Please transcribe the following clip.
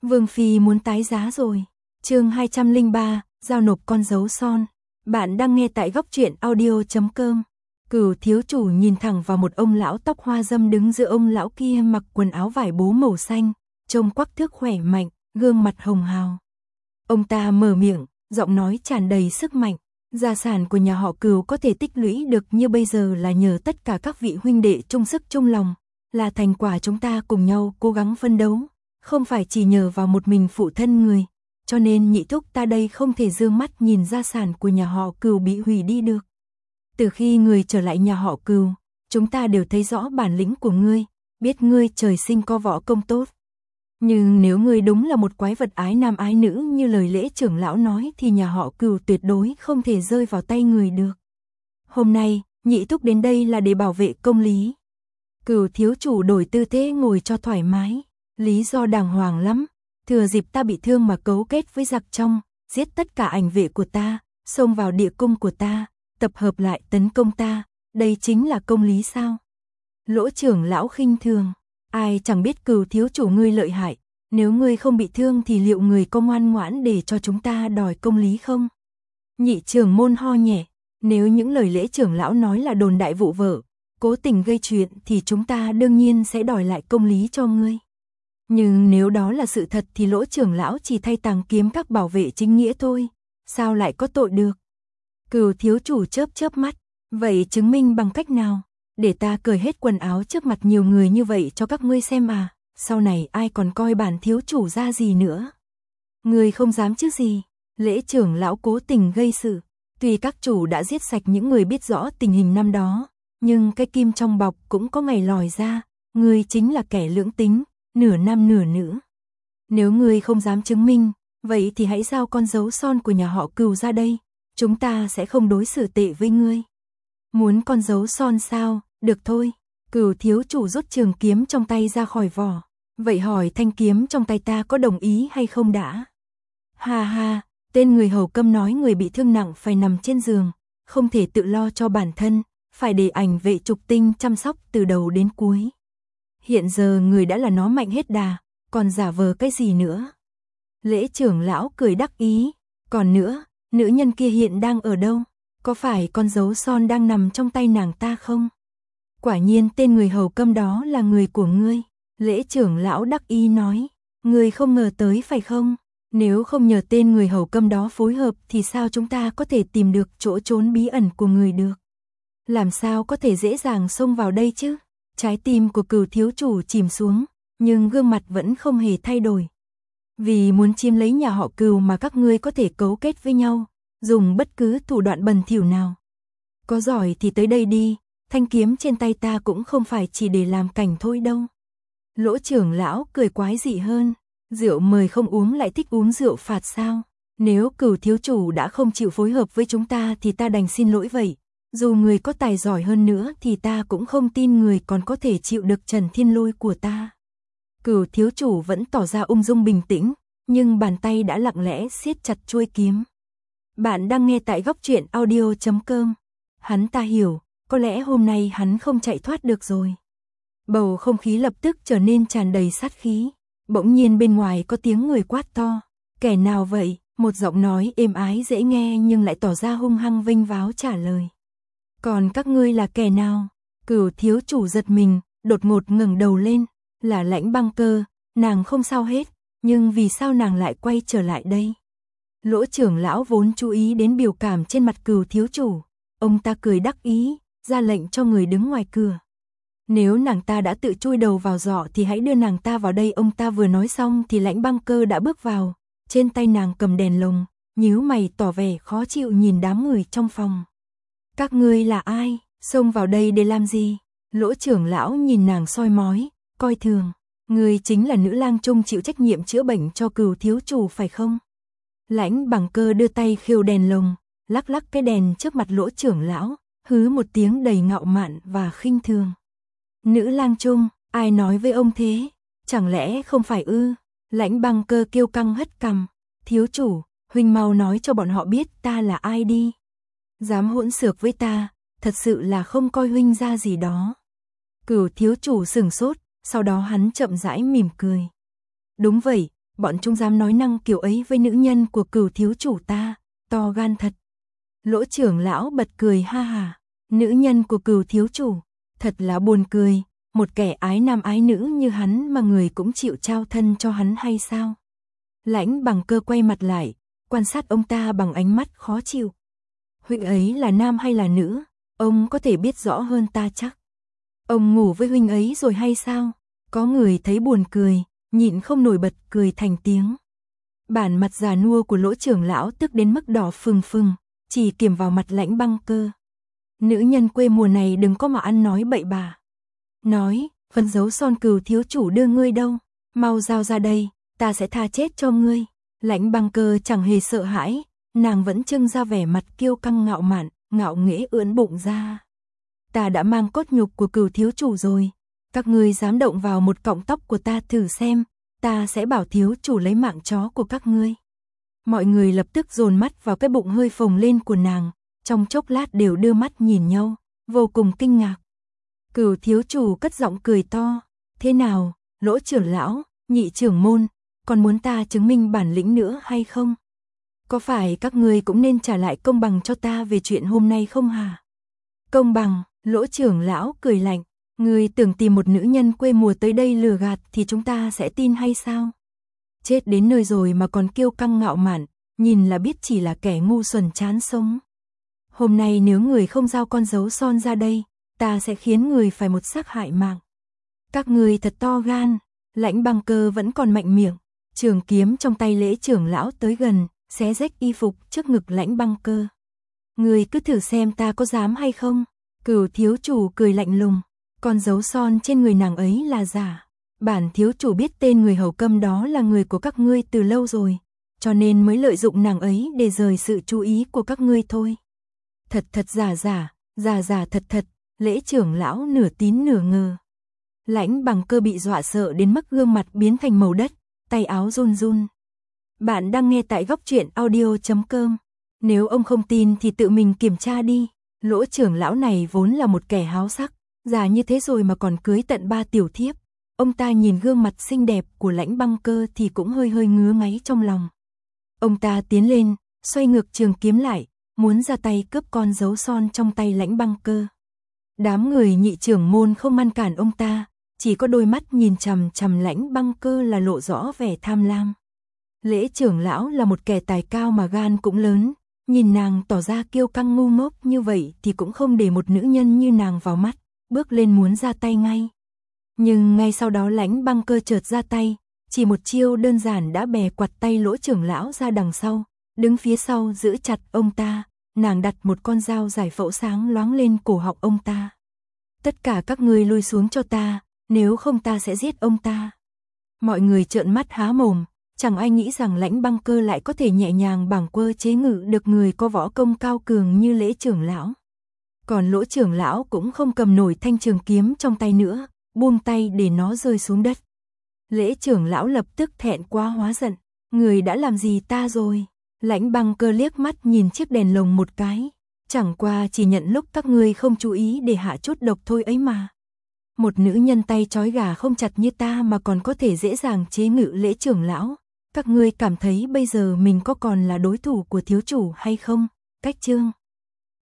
Vương Phi muốn tái giá rồi. Chương 203, giao nộp con dấu son. Bạn đang nghe tại góc truyện audio.com. Cửu thiếu chủ nhìn thẳng vào một ông lão tóc hoa râm đứng giữa ông lão kia mặc quần áo vải bố màu xanh, trông quắc thước khỏe mạnh, gương mặt hồng hào. Ông ta mở miệng, giọng nói tràn đầy sức mạnh. Gia sản của nhà họ Cửu có thể tích lũy được như bây giờ là nhờ tất cả các vị huynh đệ chung sức chung lòng, là thành quả chúng ta cùng nhau cố gắng phân đấu, không phải chỉ nhờ vào một mình phụ thân người. Cho nên nhị thúc ta đây không thể dương mắt nhìn gia sản của nhà họ Cửu bị hủy đi được. Từ khi người trở lại nhà họ Cửu, chúng ta đều thấy rõ bản lĩnh của ngươi, biết ngươi trời sinh có võ công tốt. Nhưng nếu ngươi đúng là một quái vật ái nam ái nữ như lời lễ trưởng lão nói thì nhà họ Cửu tuyệt đối không thể rơi vào tay người được. Hôm nay, nhị thúc đến đây là để bảo vệ công lý. Cửu thiếu chủ đổi tư thế ngồi cho thoải mái, lý do đàng hoàng lắm. Thừa dịp ta bị thương mà cấu kết với giặc trong, giết tất cả ảnh vệ của ta, xông vào địa cung của ta, tập hợp lại tấn công ta, đây chính là công lý sao? Lỗ trưởng lão khinh thường, ai chẳng biết Cửu thiếu chủ ngươi lợi hại, nếu ngươi không bị thương thì liệu người có ngoan ngoãn để cho chúng ta đòi công lý không? Nhị trưởng môn ho nhẹ, nếu những lời lễ trưởng lão nói là đồn đại vụ vỡ, cố tình gây chuyện thì chúng ta đương nhiên sẽ đòi lại công lý cho ngươi. Nhưng nếu đó là sự thật thì lỗ trưởng lão chỉ thay tàng kiếm các bảo vệ chính nghĩa thôi, sao lại có tội được? Cửu thiếu chủ chớp mắt, vậy chứng minh bằng cách nào? Để ta cởi hết quần áo trước mặt nhiều người như vậy cho các ngươi xem à, sau này ai còn coi bản thiếu chủ ra gì nữa? Ngươi không dám chứ gì? Lễ trưởng lão cố tình gây sự, tuy các chủ đã giết sạch những người biết rõ tình hình năm đó, nhưng cái kim trong bọc cũng có ngày lòi ra, ngươi chính là kẻ lưỡng tính, nửa nam nửa nữ. Nếu ngươi không dám chứng minh, vậy thì hãy giao con dấu son của nhà họ Cửu ra đây, chúng ta sẽ không đối xử tệ với ngươi. Muốn con dấu son sao? Được thôi. Cửu thiếu chủ rút trường kiếm trong tay ra khỏi vỏ. Vậy hỏi thanh kiếm trong tay ta có đồng ý hay không đã? Ha ha, tên người hầu câm nói người bị thương nặng phải nằm trên giường, không thể tự lo cho bản thân, phải để ảnh vệ trục tinh chăm sóc từ đầu đến cuối. Hiện giờ người đã là nó mạnh hết đà, còn giả vờ cái gì nữa? Lễ trưởng lão cười đắc ý, còn nữa, nữ nhân kia hiện đang ở đâu? Có phải con dấu son đang nằm trong tay nàng ta không? Quả nhiên tên người hầu câm đó là người của ngươi. Lễ trưởng lão đắc ý nói, ngươi không ngờ tới phải không? Nếu không nhờ tên người hầu câm đó phối hợp thì sao chúng ta có thể tìm được chỗ trốn bí ẩn của người được? Làm sao có thể dễ dàng xông vào đây chứ? Trái tim của Cửu thiếu chủ chìm xuống, nhưng gương mặt vẫn không hề thay đổi. Vì muốn chiếm lấy nhà họ Cửu mà các ngươi có thể cấu kết với nhau, dùng bất cứ thủ đoạn bẩn thỉu nào. Có giỏi thì tới đây đi, thanh kiếm trên tay ta cũng không phải chỉ để làm cảnh thôi đâu. Lỗ trưởng lão cười quái dị hơn, rượu mời không uống lại thích uống rượu phạt sao? Nếu Cửu thiếu chủ đã không chịu phối hợp với chúng ta thì ta đành xin lỗi vậy. Dù người có tài giỏi hơn nữa thì ta cũng không tin người còn có thể chịu được Trần Thiên Lôi của ta. Cửu thiếu chủ vẫn tỏ ra ung dung bình tĩnh, nhưng bàn tay đã lặng lẽ siết chặt chuôi kiếm. Bạn đang nghe tại góc truyện audio.com. Hắn ta hiểu, có lẽ hôm nay hắn không chạy thoát được rồi. Bầu không khí lập tức trở nên tràn đầy sát khí. Bỗng nhiên bên ngoài có tiếng người quát to. Kẻ nào vậy? Một giọng nói êm ái dễ nghe nhưng lại tỏ ra hung hăng vênh váo trả lời. Còn các ngươi là kẻ nào? Cửu thiếu chủ giật mình, đột ngột ngẩng đầu lên. Là Lãnh Băng Cơ, nàng không sao hết, nhưng vì sao nàng lại quay trở lại đây? Lỗ trưởng lão vốn chú ý đến biểu cảm trên mặt Cửu thiếu chủ. Ông ta cười đắc ý, ra lệnh cho người đứng ngoài cửa. Nếu nàng ta đã tự chui đầu vào giỏ thì hãy đưa nàng ta vào đây. Ông ta vừa nói xong thì Lãnh Băng Cơ đã bước vào. Trên tay nàng cầm đèn lồng, nhíu mày tỏ vẻ khó chịu nhìn đám người trong phòng. Các ngươi là ai? Xông vào đây để làm gì? Lỗ trưởng lão nhìn nàng soi mói, coi thường. Ngươi chính là nữ lang trung chịu trách nhiệm chữa bệnh cho Cửu thiếu chủ phải không? Lãnh Băng Cơ đưa tay khêu đèn lồng, lắc lắc cái đèn trước mặt lỗ trưởng lão, hứ một tiếng đầy ngạo mạn và khinh thường. Nữ lang trung, ai nói với ông thế? Chẳng lẽ không phải ư? Lãnh Băng Cơ kiêu căng hất cằm. Thiếu chủ, huynh mau nói cho bọn họ biết ta là ai đi. Dám hỗn xược với ta, thật sự là không coi huynh ra gì đó. Cửu thiếu chủ sửng sốt, sau đó hắn chậm rãi mỉm cười. Đúng vậy, bọn chúng dám nói năng kiểu ấy với nữ nhân của Cửu thiếu chủ ta, to gan thật. Lỗ trưởng lão bật cười ha hả, nữ nhân của Cửu thiếu chủ, thật là buồn cười, một kẻ ái nam ái nữ như hắn mà người cũng chịu trao thân cho hắn hay sao? Lãnh Bằng Cơ quay mặt lại, quan sát ông ta bằng ánh mắt khó chịu. Huynh ấy là nam hay là nữ, ông có thể biết rõ hơn ta chắc. Ông ngủ với huynh ấy rồi hay sao? Có người thấy buồn cười, nhịn không nổi bật cười thành tiếng. Bản mặt già nua của Lỗ trưởng lão tức đến mức đỏ phừng phừng, chỉ kiềm vào mặt Lãnh Băng Cơ. Nữ nhân quê mùa này đừng có mà ăn nói bậy bạ. Nói, phấn dấu son Cửu thiếu chủ đưa ngươi đâu, mau giao ra đây, ta sẽ tha chết cho ngươi. Lãnh Băng Cơ chẳng hề sợ hãi, nàng vẫn trưng ra vẻ mặt kiêu căng ngạo mạn, ngạo nghễ ưỡn bụng ra. Ta đã mang cốt nhục của Cửu thiếu chủ rồi, các ngươi dám động vào một cọng tóc của ta thử xem, ta sẽ bảo thiếu chủ lấy mạng chó của các ngươi. Mọi người lập tức dồn mắt vào cái bụng hơi phồng lên của nàng, trong chốc lát đều đưa mắt nhìn nhau, vô cùng kinh ngạc. Cửu thiếu chủ cất giọng cười to, thế nào, Lỗ trưởng lão, nhị trưởng môn, còn muốn ta chứng minh bản lĩnh nữa hay không? Có phải các ngươi cũng nên trả lại công bằng cho ta về chuyện hôm nay không hả? Công bằng, Lỗ trưởng lão cười lạnh, ngươi tưởng tìm một nữ nhân quê mùa tới đây lừa gạt thì chúng ta sẽ tin hay sao? Chết đến nơi rồi mà còn kiêu căng ngạo mạn, nhìn là biết chỉ là kẻ ngu xuẩn chán sống. Hôm nay nếu người không giao con dấu son ra đây, ta sẽ khiến người phải một xác hại mạng. Các người thật to gan. Lãnh Băng Cơ vẫn còn mạnh miệng, trường kiếm trong tay Lễ trưởng lão tới gần, xé rách y phục trước ngực Lãnh Băng Cơ. Người cứ thử xem ta có dám hay không. Cửu thiếu chủ cười lạnh lùng, con dấu son trên người nàng ấy là giả. Bản thiếu chủ biết tên người hầu câm đó là người của các ngươi từ lâu rồi, cho nên mới lợi dụng nàng ấy để rời sự chú ý của các ngươi thôi. Thật thật giả giả, giả giả thật thật, Lễ trưởng lão nửa tín nửa ngờ. Lãnh Bằng Cơ bị dọa sợ đến mức gương mặt biến thành màu đất, tay áo run run. Bạn đang nghe tại góc truyện audio.com. Nếu ông không tin thì tự mình kiểm tra đi. Lỗ trưởng lão này vốn là một kẻ háo sắc, già như thế rồi mà còn cưới tận 3 tiểu thiếp. Ông ta nhìn gương mặt xinh đẹp của Lãnh Băng Cơ thì cũng hơi hơi ngứa ngáy trong lòng. Ông ta tiến lên, xoay ngược trường kiếm lại, muốn ra tay cướp con dấu son trong tay Lãnh Băng Cơ. Đám người nhị trưởng môn không ngăn cản ông ta, chỉ có đôi mắt nhìn chằm chằm Lãnh Băng Cơ là lộ rõ vẻ tham lam. Lễ trưởng lão là một kẻ tài cao mà gan cũng lớn, nhìn nàng tỏ ra kiêu căng ngu ngốc như vậy thì cũng không để một nữ nhân như nàng vào mắt, bước lên muốn ra tay ngay. Nhưng ngay sau đó Lãnh Băng Cơ chợt ra tay, chỉ một chiêu đơn giản đã bè quặt tay Lỗ trưởng lão ra đằng sau, đứng phía sau giữ chặt ông ta, nàng đặt một con dao giải phẫu sáng loáng lên cổ họng ông ta. Tất cả các ngươi lui xuống cho ta, nếu không ta sẽ giết ông ta. Mọi người trợn mắt há mồm, chẳng ai nghĩ rằng Lãnh Băng Cơ lại có thể nhẹ nhàng bàng quơ chế ngự được người có võ công cao cường như Lễ trưởng lão. Còn Lỗ trưởng lão cũng không cầm nổi thanh trường kiếm trong tay nữa, buông tay để nó rơi xuống đất. Lễ trưởng lão lập tức thẹn quá hóa giận, người đã làm gì ta rồi? Lãnh Băng Cơ liếc mắt nhìn chiếc đèn lồng một cái, chẳng qua chỉ nhận lúc các ngươi không chú ý để hạ chút độc thôi ấy mà. Một nữ nhân tay trói gà không chặt như ta mà còn có thể dễ dàng chế ngự Lễ trưởng lão, các ngươi cảm thấy bây giờ mình có còn là đối thủ của thiếu chủ hay không? Cách chương